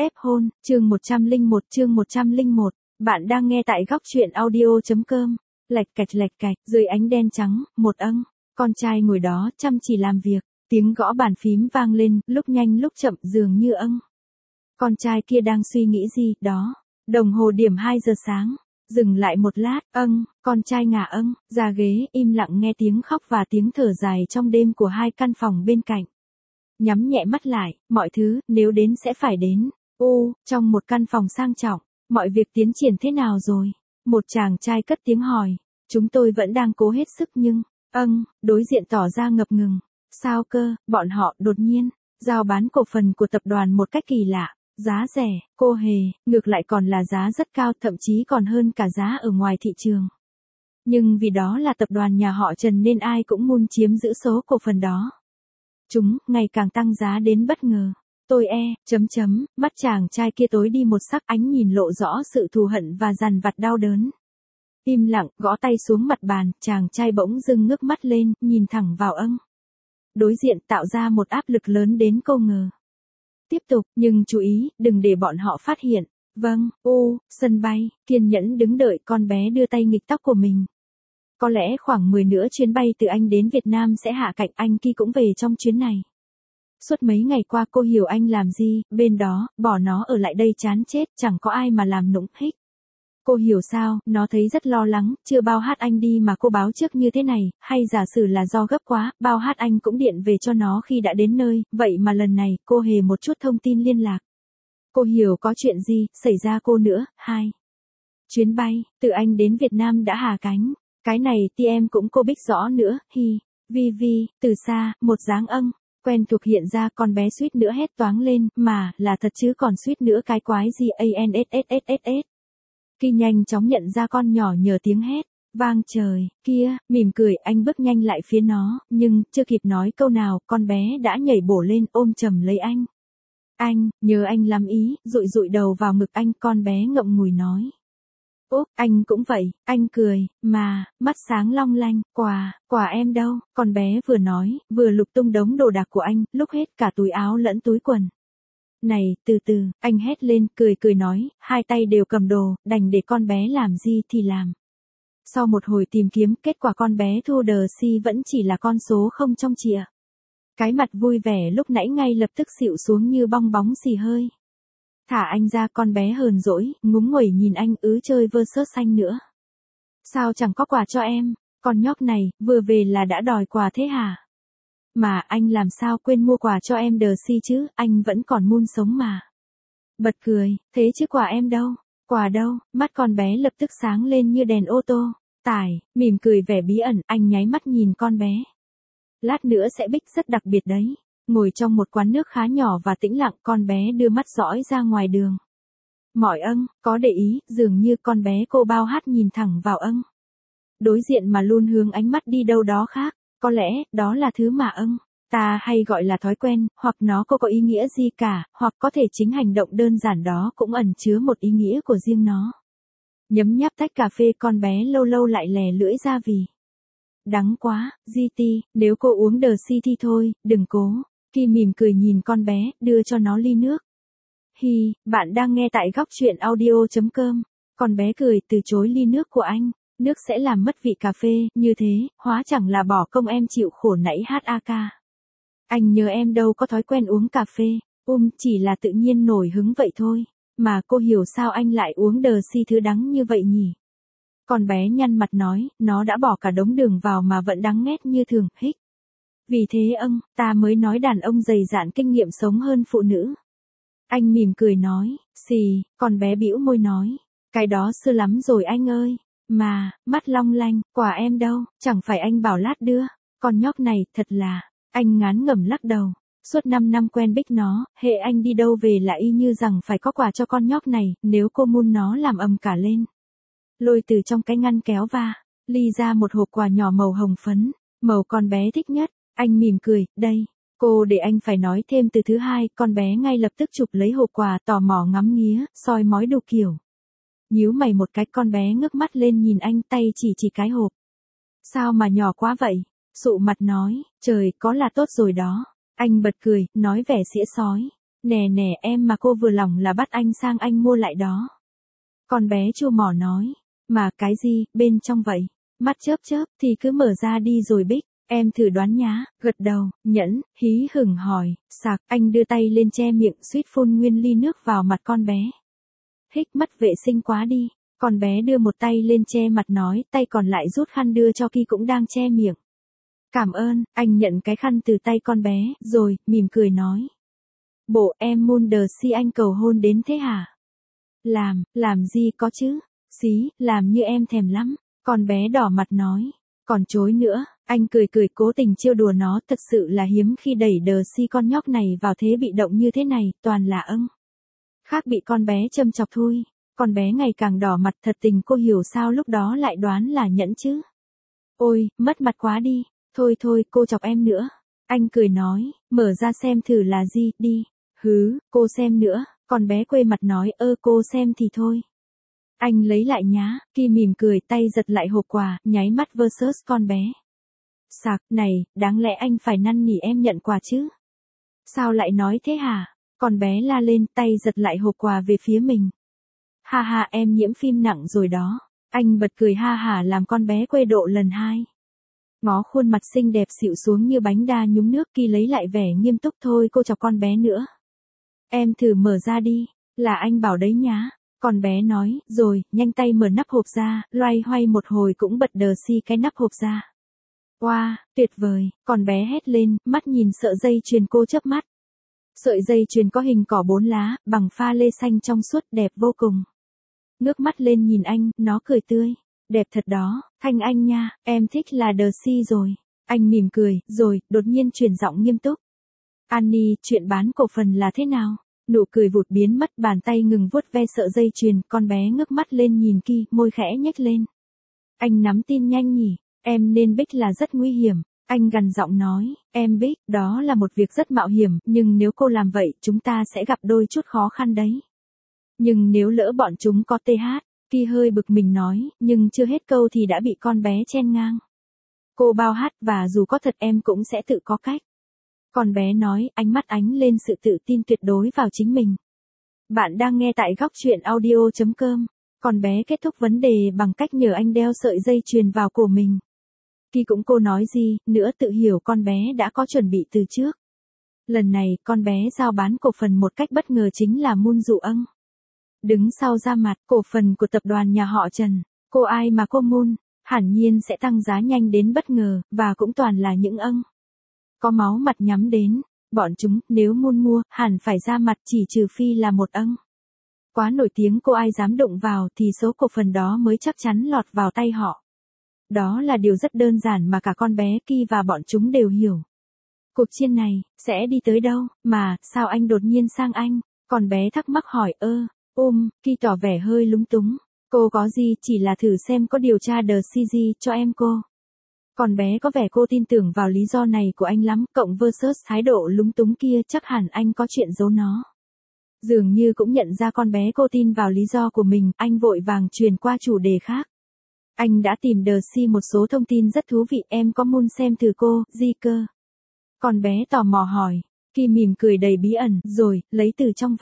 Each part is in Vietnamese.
Ép hôn, chương 101, bạn đang nghe tại góc truyện audio.com. Lạch cạch, dưới ánh đen trắng, một con trai ngồi đó chăm chỉ làm việc, tiếng gõ bàn phím vang lên, lúc nhanh lúc chậm dường như Con trai kia đang suy nghĩ gì đó, đồng hồ điểm 2 giờ sáng, dừng lại một lát, con trai ngả ra ghế, im lặng nghe tiếng khóc và tiếng thở dài trong đêm của hai căn phòng bên cạnh. Nhắm nhẹ mắt lại, mọi thứ, nếu đến sẽ phải đến. Trong một căn phòng sang trọng, mọi việc tiến triển thế nào rồi? Một chàng trai cất tiếng hỏi. Chúng tôi vẫn đang cố hết sức nhưng, đối diện tỏ ra ngập ngừng. Sao cơ, bọn họ đột nhiên, giao bán cổ phần của tập đoàn một cách kỳ lạ, giá rẻ, cô hề, ngược lại còn là giá rất cao, thậm chí còn hơn cả giá ở ngoài thị trường. Nhưng vì đó là tập đoàn nhà họ Trần nên ai cũng muốn chiếm giữ số cổ phần đó. Chúng ngày càng tăng giá đến bất ngờ. Tôi mắt chàng trai kia tối đi một sắc, ánh nhìn lộ rõ sự thù hận và dằn vặt đau đớn. Im lặng, gõ tay xuống mặt bàn, chàng trai bỗng dưng ngước mắt lên, nhìn thẳng vào đối diện, tạo ra một áp lực lớn đến cô ngờ. Tiếp tục, nhưng chú ý, đừng để bọn họ phát hiện. Vâng, sân bay, kiên nhẫn đứng đợi, con bé đưa tay nghịch tóc của mình. Có lẽ khoảng 10 nữa chuyến bay từ Anh đến Việt Nam sẽ hạ cạnh, anh Ki cũng về trong chuyến này. Suốt mấy ngày qua cô hiểu anh làm gì, bên đó, bỏ nó ở lại đây chán chết, chẳng có ai mà làm nũng hích. Cô hiểu sao, nó thấy rất lo lắng, chưa bao hát anh đi mà cô báo trước như thế này, hay giả sử là do gấp quá, bao hát anh cũng điện về cho nó khi đã đến nơi, vậy mà lần này, cô hề một chút thông tin liên lạc. Cô hiểu có chuyện gì, xảy ra cô nữa, 2. Chuyến bay, từ Anh đến Việt Nam đã hạ cánh, cái này thì em cũng cô biết rõ nữa, Vi, từ xa, một dáng quen thuộc hiện ra, con bé suýt nữa hét toáng lên, mà, là thật chứ còn suýt nữa cái quái gì ANSSSSS. Ki nhanh chóng nhận ra con nhỏ nhờ tiếng hét, vang trời, kia, mỉm cười, anh bước nhanh lại phía nó, nhưng, chưa kịp nói câu nào, con bé đã nhảy bổ lên ôm chầm lấy anh. Anh, nhớ anh lắm ý, dụi đầu vào ngực anh, con bé ngậm ngùi nói. Anh cũng vậy, anh cười, mà, mắt sáng long lanh, quà em đâu, con bé vừa nói, vừa lục tung đống đồ đạc của anh, lúc hết cả túi áo lẫn túi quần. Này, từ từ, anh hét lên, cười nói, hai tay đều cầm đồ, đành để con bé làm gì thì làm. Sau một hồi tìm kiếm, kết quả con bé thu đờ si vẫn chỉ là con số không trong chìa. Cái mặt vui vẻ lúc nãy ngay lập tức xịu xuống như bong bóng xì hơi. Thả anh ra, con bé hờn dỗi, ngúng nguẩy nhìn anh, chơi vơ sớt xanh nữa. Sao chẳng có quà cho em, con nhóc này, vừa về là đã đòi quà thế hả? Mà anh làm sao quên mua quà cho em đờ si chứ, anh vẫn còn mun sống mà. Bật cười, thế chứ quà em đâu, quà đâu, mắt con bé lập tức sáng lên như đèn ô tô. Tải, mỉm cười vẻ bí ẩn, anh nháy mắt nhìn con bé. Lát nữa sẽ bích rất đặc biệt đấy. Ngồi trong một quán nước khá nhỏ và tĩnh lặng, con bé đưa mắt dõi ra ngoài đường. Mọi có để ý, dường như con bé cô bao hát nhìn thẳng vào đối diện mà luôn hướng ánh mắt đi đâu đó khác, có lẽ, đó là thứ mà ta hay gọi là thói quen, hoặc nó có ý nghĩa gì cả, hoặc có thể chính hành động đơn giản đó cũng ẩn chứa một ý nghĩa của riêng nó. Nhấm nháp tách cà phê, con bé lâu lâu lại lè lưỡi ra vì đắng quá, GT, nếu cô uống đờ si thì thôi, đừng cố. Ki mỉm cười nhìn con bé, đưa cho nó ly nước. Bạn đang nghe tại góc truyện audio.com. Con bé cười, từ chối ly nước của anh. Nước sẽ làm mất vị cà phê, như thế, hóa chẳng là bỏ công em chịu khổ nãy HAK. Anh nhớ em đâu có thói quen uống cà phê, chỉ là tự nhiên nổi hứng vậy thôi. Mà cô hiểu sao anh lại uống đờ si thứ đắng như vậy nhỉ? Con bé nhăn mặt nói, nó đã bỏ cả đống đường vào mà vẫn đắng nghét như thường, Vì thế ta mới nói đàn ông dày dạn kinh nghiệm sống hơn phụ nữ. Anh mỉm cười nói, con bé bĩu môi nói, cái đó xưa lắm rồi anh ơi, mà, mắt long lanh, quà em đâu, chẳng phải anh bảo lát đưa, con nhóc này, thật là, anh ngán ngẩm lắc đầu, suốt 5 năm quen Bích nó, hệ anh đi đâu về là y như rằng phải có quà cho con nhóc này, nếu cô mun nó làm ầm cả lên. Lôi từ trong cái ngăn kéo ly ra một hộp quà nhỏ màu hồng phấn, màu con bé thích nhất. Anh mỉm cười, đây, cô để anh phải nói thêm từ thứ hai, con bé ngay lập tức chụp lấy hộp quà, tò mò ngắm nghía, soi mói đủ kiểu. Nhíu mày một cái, con bé ngước mắt lên nhìn anh, tay chỉ cái hộp. Sao mà nhỏ quá vậy? Sụ mặt nói, trời, có là tốt rồi đó. Anh bật cười, nói vẻ xỉa xói. Nè nè em mà cô vừa lòng là bắt anh sang anh mua lại đó. Con bé chua mỏ nói. Mà cái gì, bên trong vậy? Mắt chớp chớp, thì cứ mở ra đi rồi Bích. Em thử đoán nhá, gật đầu, Nhẫn, hí hửng hỏi, sạc, anh đưa tay lên che miệng suýt phun nguyên ly nước vào mặt con bé. Hích mất vệ sinh quá đi, con bé đưa một tay lên che mặt nói, tay còn lại rút khăn đưa cho Ki cũng đang che miệng. Cảm ơn, anh nhận cái khăn từ tay con bé, rồi, mỉm cười nói. Bộ em Munder si anh cầu hôn đến thế hả? Làm gì có chứ? Xí, làm như em thèm lắm, con bé đỏ mặt nói. Còn chối nữa, anh cười cười cố tình trêu đùa nó, thật sự là hiếm khi đẩy đờ si con nhóc này vào thế bị động như thế này, toàn là khác bị con bé châm chọc thôi. Con bé ngày càng đỏ mặt, thật tình cô hiểu sao lúc đó lại đoán là Nhẫn chứ. Ôi, mất mặt quá đi, thôi thôi cô chọc em nữa. Anh cười nói, mở ra xem thử là gì, đi. Hứ, cô xem nữa, con bé quê mặt nói, cô xem thì thôi. Anh lấy lại nhá, Ki mỉm cười tay giật lại hộp quà, nháy mắt versus con bé. Sạc, này, đáng lẽ anh phải năn nỉ em nhận quà chứ. Sao lại nói thế hả? Con bé la lên tay giật lại hộp quà về phía mình. Ha ha em nhiễm phim nặng rồi đó. Anh bật cười ha hả làm con bé quê độ lần 2. Ngó khuôn mặt xinh đẹp xịu xuống như bánh đa nhúng nước Ki lấy lại vẻ nghiêm túc thôi cô chọc con bé nữa. Em thử mở ra đi, là anh bảo đấy nhá. Con bé nói, rồi, nhanh tay mở nắp hộp ra, loay hoay một hồi cũng bật đờ si cái nắp hộp ra. Wow, tuyệt vời, con bé hét lên, mắt nhìn sợi dây chuyền cô chớp mắt. Sợi dây chuyền có hình cỏ 4 lá, bằng pha lê xanh trong suốt đẹp vô cùng. Ngước mắt lên nhìn anh, nó cười tươi. Đẹp thật đó, Thanh Anh nha, em thích là đờ si rồi. Anh mỉm cười, rồi, đột nhiên chuyển giọng nghiêm túc. Annie, chuyện bán cổ phần là thế nào? Nụ cười vụt biến mất, bàn tay ngừng vuốt ve sợi dây chuyền, con bé ngước mắt lên nhìn Ki, môi khẽ nhếch lên. Anh nắm tin nhanh nhỉ, em nên biết là rất nguy hiểm. Anh gằn giọng nói, em biết, đó là một việc rất mạo hiểm, nhưng nếu cô làm vậy, chúng ta sẽ gặp đôi chút khó khăn đấy. Nhưng nếu lỡ bọn chúng có TH, Ki hơi bực mình nói, nhưng chưa hết câu thì đã bị con bé chen ngang. Cô bao hát và dù có thật em cũng sẽ tự có cách. Con bé nói, ánh mắt ánh lên sự tự tin tuyệt đối vào chính mình. Bạn đang nghe tại góc chuyện audio.com. Con bé kết thúc vấn đề bằng cách nhờ anh đeo sợi dây chuyền vào cổ mình. Ki cũng cô nói gì, nữa tự hiểu con bé đã có chuẩn bị từ trước. Lần này, con bé giao bán cổ phần một cách bất ngờ chính là Moon Dụ Ân. Đứng sau ra mặt, cổ phần của tập đoàn nhà họ Trần. Cô ai mà cô Moon, hẳn nhiên sẽ tăng giá nhanh đến bất ngờ, và cũng toàn là những có máu mặt nhắm đến. Bọn chúng, nếu Moon mua, hẳn phải ra mặt chỉ trừ phi là một quá nổi tiếng cô ai dám đụng vào thì số cổ phần đó mới chắc chắn lọt vào tay họ. Đó là điều rất đơn giản mà cả con bé Ki và bọn chúng đều hiểu. Cuộc chiến này, sẽ đi tới đâu, mà, sao anh đột nhiên sang anh? Con bé thắc mắc hỏi Ki tỏ vẻ hơi lúng túng. Cô có gì chỉ là thử xem có điều tra The CG cho em cô. Con bé có vẻ cô tin tưởng vào lý do này của anh lắm, cộng versus thái độ lúng túng kia chắc hẳn anh có chuyện giấu nó. Dường như cũng nhận ra con bé cô tin vào lý do của mình, anh vội vàng truyền qua chủ đề khác. Anh đã tìm The C một số thông tin rất thú vị, em có muốn xem thử cô, gì cơ? Con bé tò mò hỏi. Ki mỉm cười đầy bí ẩn, rồi, lấy từ trong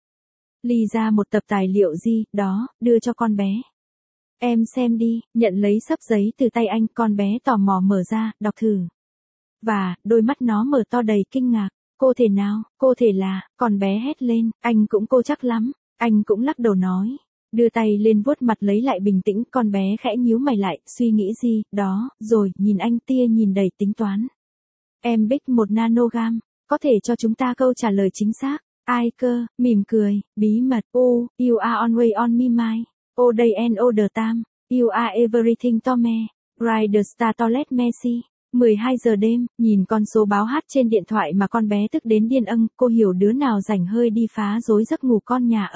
ly ra một tập tài liệu gì, đó, đưa cho con bé. Em xem đi, nhận lấy xấp giấy từ tay anh, con bé tò mò mở ra, đọc thử. Và, đôi mắt nó mở to đầy kinh ngạc. Cô thể nào, cô thể là, con bé hét lên, anh cũng cô chắc lắm. Anh cũng lắc đầu nói. Đưa tay lên vuốt mặt lấy lại bình tĩnh, con bé khẽ nhíu mày lại, suy nghĩ gì, đó, rồi, nhìn anh tia nhìn đầy tính toán. Em biết 1 nanogam, có thể cho chúng ta câu trả lời chính xác. Ai cơ, mỉm cười, bí mật, you are always on my mind. All day and all the time, you are everything to me. Ride the star toilet Messi. 12 giờ đêm, nhìn con số báo hát trên điện thoại mà con bé tức đến điên cô hiểu đứa nào rảnh hơi đi phá rối giấc ngủ con nhà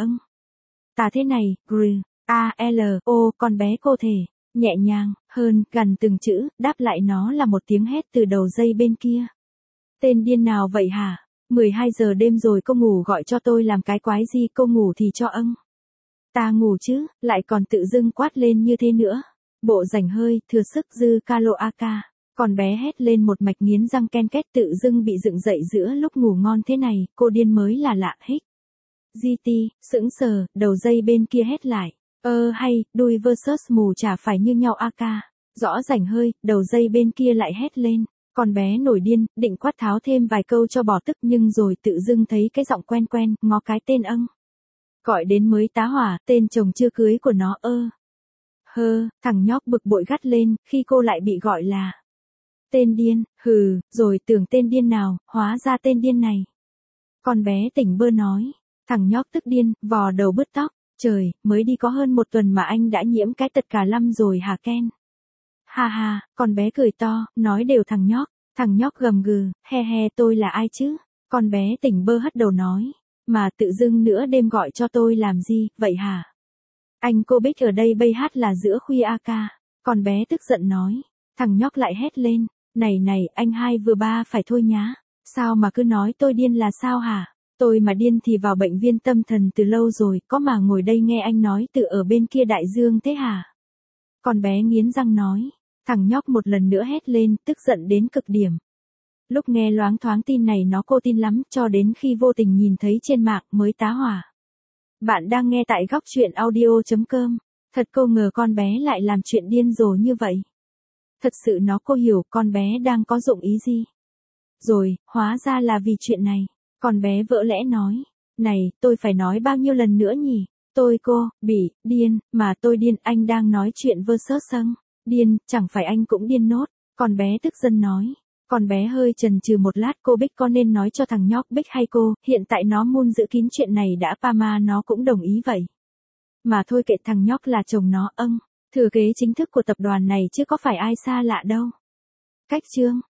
Ta thế này, con bé cô thể, nhẹ nhàng, hơn, gần từng chữ, đáp lại nó là một tiếng hét từ đầu dây bên kia. Tên điên nào vậy hả? 12 giờ đêm rồi cô ngủ gọi cho tôi làm cái quái gì, cô ngủ thì cho ta ngủ chứ, lại còn tự dưng quát lên như thế nữa. Bộ rảnh hơi, thừa sức dư calo AK. Con bé hét lên một mạch nghiến răng ken két tự dưng bị dựng dậy giữa lúc ngủ ngon thế này, cô điên mới là lạ hích. GT, sững sờ, đầu dây bên kia hét lại. Hay, đuôi versus mù chả phải như nhau a ca. Rõ rảnh hơi, đầu dây bên kia lại hét lên. Con bé nổi điên, định quát tháo thêm vài câu cho bỏ tức nhưng rồi tự dưng thấy cái giọng quen quen, ngó cái tên âng. Gọi đến mới tá hỏa, tên chồng chưa cưới của nó thằng nhóc bực bội gắt lên, khi cô lại bị gọi là tên điên, rồi tưởng tên điên nào, hóa ra tên điên này. Con bé tỉnh bơ nói, thằng nhóc tức điên, vò đầu bứt tóc, trời, mới đi có hơn 1 tuần mà anh đã nhiễm cái tật cả lâm rồi hả Ken? Ha ha, con bé cười to, nói đều thằng nhóc gầm gừ, he tôi là ai chứ? Con bé tỉnh bơ hất đầu nói, mà tự dưng nửa đêm gọi cho tôi làm gì, vậy hả? Anh cô Bích ở đây bây hát là giữa khuya a ca. Con bé tức giận nói, thằng nhóc lại hét lên, này, anh hai vừa ba phải thôi nhá. Sao mà cứ nói tôi điên là sao hả? Tôi mà điên thì vào bệnh viện tâm thần từ lâu rồi, có mà ngồi đây nghe anh nói từ ở bên kia đại dương thế hả? Con bé nghiến răng nói, thằng nhóc một lần nữa hét lên, tức giận đến cực điểm. Lúc nghe loáng thoáng tin này nó cô tin lắm, cho đến khi vô tình nhìn thấy trên mạng mới tá hỏa. Bạn đang nghe tại góc truyện audio.com. Thật cô ngờ con bé lại làm chuyện điên rồ như vậy. Thật sự cô hiểu con bé đang có dụng ý gì. Rồi, hóa ra là vì chuyện này. Con bé vỡ lẽ nói, này, tôi phải nói bao nhiêu lần nữa nhỉ? Tôi điên, mà tôi điên, anh đang nói chuyện versus sâng. Điên, chẳng phải anh cũng điên nốt. Con bé tức giận nói. Con bé hơi chần chừ một lát, cô Bích có nên nói cho thằng nhóc Bích hay cô, hiện tại nó muốn giữ kín chuyện này đã mà nó cũng đồng ý vậy. Mà thôi kệ thằng nhóc là chồng nó thừa kế chính thức của tập đoàn này chứ có phải ai xa lạ đâu. Cách chương